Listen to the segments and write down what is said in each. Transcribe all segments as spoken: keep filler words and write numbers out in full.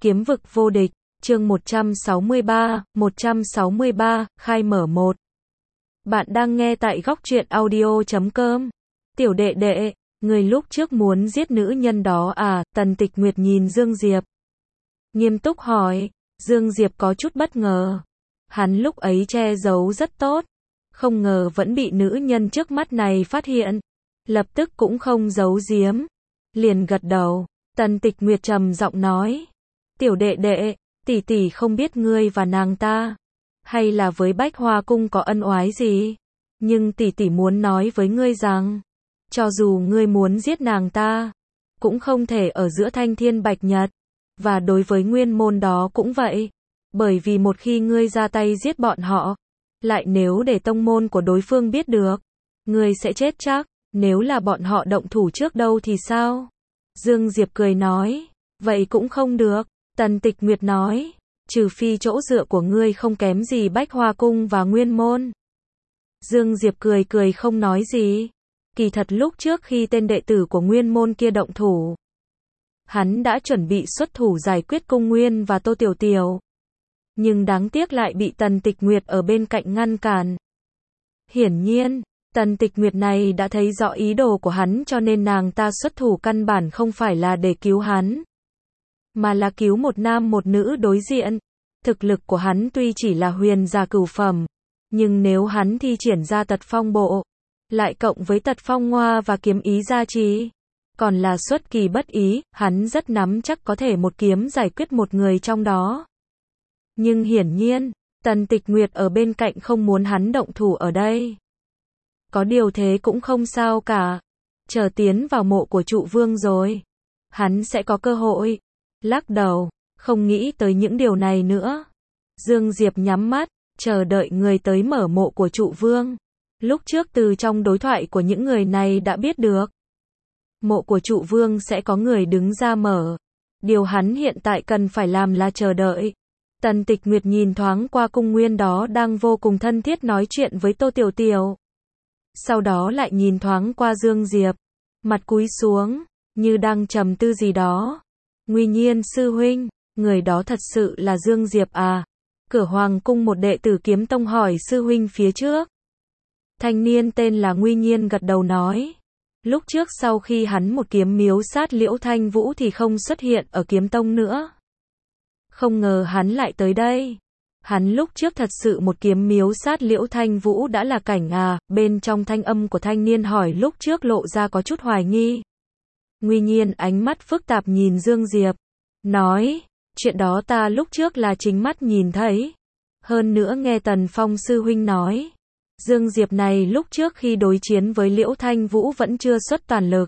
Kiếm vực vô địch, chương một trăm sáu mươi ba, một trăm sáu mươi ba, khai mở một. Bạn đang nghe tại góc truyện audio chấm com. Tiểu đệ đệ, người lúc trước muốn giết nữ nhân đó à? Tần Tịch Nguyệt nhìn Dương Diệp, nghiêm túc hỏi. Dương Diệp có chút bất ngờ. Hắn lúc ấy che giấu rất tốt, không ngờ vẫn bị nữ nhân trước mắt này phát hiện. Lập tức cũng không giấu giếm, liền gật đầu. Tần Tịch Nguyệt trầm giọng nói, tiểu đệ đệ, tỷ tỷ không biết ngươi và nàng ta, hay là với Bách Hoa Cung có ân oái gì, nhưng tỷ tỷ muốn nói với ngươi rằng, cho dù ngươi muốn giết nàng ta, cũng không thể ở giữa Thanh Thiên Bạch Nhật, và đối với nguyên môn đó cũng vậy, bởi vì một khi ngươi ra tay giết bọn họ, lại nếu để tông môn của đối phương biết được, ngươi sẽ chết chắc. Nếu là bọn họ động thủ trước đâu thì sao? Dương Diệp cười nói, vậy cũng không được. Tần Tịch Nguyệt nói, trừ phi chỗ dựa của ngươi không kém gì Bách Hoa Cung và Nguyên Môn. Dương Diệp cười cười không nói gì. Kỳ thật lúc trước khi tên đệ tử của Nguyên Môn kia động thủ, hắn đã chuẩn bị xuất thủ giải quyết Cung Nguyên và Tô Tiểu Tiểu. Nhưng đáng tiếc lại bị Tần Tịch Nguyệt ở bên cạnh ngăn cản. Hiển nhiên, Tần Tịch Nguyệt này đã thấy rõ ý đồ của hắn, cho nên nàng ta xuất thủ căn bản không phải là để cứu hắn, mà là cứu một nam một nữ đối diện. Thực lực của hắn tuy chỉ là huyền giả cửu phẩm, nhưng nếu hắn thi triển ra tật phong bộ, lại cộng với tật phong ngoa và kiếm ý gia trì, còn là xuất kỳ bất ý, hắn rất nắm chắc có thể một kiếm giải quyết một người trong đó. Nhưng hiển nhiên, Tần Tịch Nguyệt ở bên cạnh không muốn hắn động thủ ở đây. Có điều thế cũng không sao cả. Chờ tiến vào mộ của trụ vương rồi, hắn sẽ có cơ hội. Lắc đầu, không nghĩ tới những điều này nữa. Dương Diệp nhắm mắt, chờ đợi người tới mở mộ của trụ vương. Lúc trước từ trong đối thoại của những người này đã biết được, mộ của trụ vương sẽ có người đứng ra mở. Điều hắn hiện tại cần phải làm là chờ đợi. Tần Tịch Nguyệt nhìn thoáng qua Cung Nguyên đó đang vô cùng thân thiết nói chuyện với Tô Tiểu Tiểu. Sau đó lại nhìn thoáng qua Dương Diệp, mặt cúi xuống, như đang trầm tư gì đó. Nguy Nhiên sư huynh, người đó thật sự là Dương Diệp à? Cửa Hoàng Cung một đệ tử Kiếm Tông hỏi sư huynh phía trước. Thanh niên tên là Nguy Nhiên gật đầu nói. Lúc trước sau khi hắn một kiếm miếu sát Liễu Thanh Vũ thì không xuất hiện ở Kiếm Tông nữa. Không ngờ hắn lại tới đây. Hắn lúc trước thật sự một kiếm miếu sát Liễu Thanh Vũ đã là cảnh à? Bên trong thanh âm của thanh niên hỏi lúc trước lộ ra có chút hoài nghi. Nguy Nhiên ánh mắt phức tạp nhìn Dương Diệp, nói, chuyện đó ta lúc trước là chính mắt nhìn thấy. Hơn nữa nghe Tần Phong sư huynh nói, Dương Diệp này lúc trước khi đối chiến với Liễu Thanh Vũ vẫn chưa xuất toàn lực.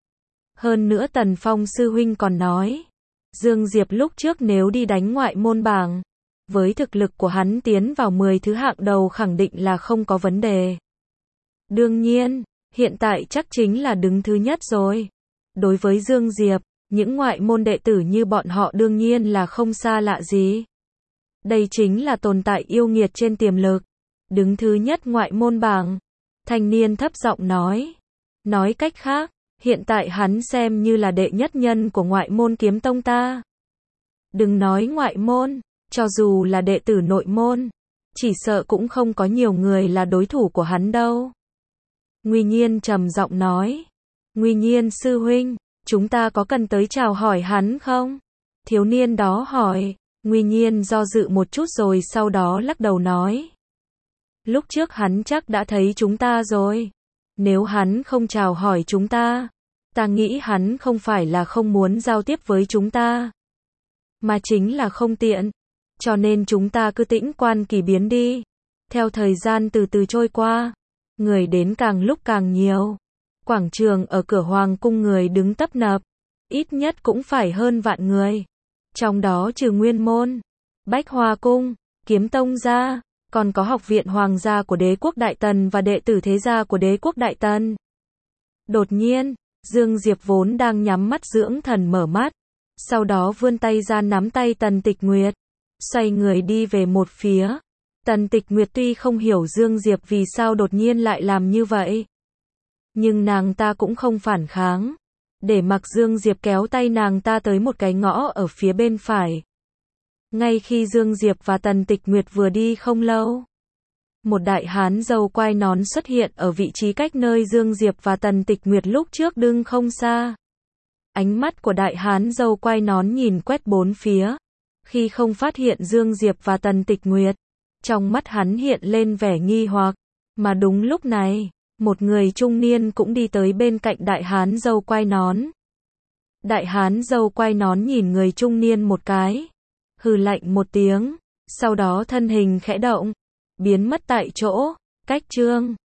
Hơn nữa Tần Phong sư huynh còn nói, Dương Diệp lúc trước nếu đi đánh ngoại môn bảng, với thực lực của hắn tiến vào mười thứ hạng đầu khẳng định là không có vấn đề. Đương nhiên, hiện tại chắc chính là đứng thứ nhất rồi. Đối với Dương Diệp, những ngoại môn đệ tử như bọn họ đương nhiên là không xa lạ gì. Đây chính là tồn tại yêu nghiệt trên tiềm lực. Đứng thứ nhất ngoại môn bảng. Thanh niên thấp giọng nói. Nói cách khác, hiện tại hắn xem như là đệ nhất nhân của ngoại môn Kiếm Tông ta. Đừng nói ngoại môn, cho dù là đệ tử nội môn, chỉ sợ cũng không có nhiều người là đối thủ của hắn đâu. Nguy Nhiên trầm giọng nói. Nguy Nhiên sư huynh, chúng ta có cần tới chào hỏi hắn không? Thiếu niên đó hỏi. Nguy Nhiên do dự một chút rồi sau đó lắc đầu nói. Lúc trước hắn chắc đã thấy chúng ta rồi. Nếu hắn không chào hỏi chúng ta, ta nghĩ hắn không phải là không muốn giao tiếp với chúng ta, mà chính là không tiện. Cho nên chúng ta cứ tĩnh quan kỳ biến đi. Theo thời gian từ từ trôi qua, người đến càng lúc càng nhiều. Quảng trường ở cửa Hoàng Cung người đứng tấp nập, ít nhất cũng phải hơn vạn người. Trong đó trừ Nguyên Môn, Bách Hoa Cung, Kiếm Tông ra, còn có học viện Hoàng gia của Đế quốc Đại Tần và đệ tử thế gia của Đế quốc Đại Tần. Đột nhiên, Dương Diệp vốn đang nhắm mắt dưỡng thần mở mắt, sau đó vươn tay ra nắm tay Tần Tịch Nguyệt, xoay người đi về một phía. Tần Tịch Nguyệt tuy không hiểu Dương Diệp vì sao đột nhiên lại làm như vậy, nhưng nàng ta cũng không phản kháng. để mặc Dương Diệp kéo tay nàng ta tới một cái ngõ ở phía bên phải. Ngay khi Dương Diệp và Tần Tịch Nguyệt vừa đi không lâu, một đại hán râu quai nón xuất hiện ở vị trí cách nơi Dương Diệp và Tần Tịch Nguyệt lúc trước đứng không xa. Ánh mắt của đại hán râu quai nón nhìn quét bốn phía, khi không phát hiện Dương Diệp và Tần Tịch Nguyệt, trong mắt hắn hiện lên vẻ nghi hoặc, mà đúng lúc này, một người trung niên cũng đi tới bên cạnh đại hán râu quai nón. Đại hán râu quai nón nhìn người trung niên một cái, hừ lạnh một tiếng, sau đó thân hình khẽ động, biến mất tại chỗ. Cách chương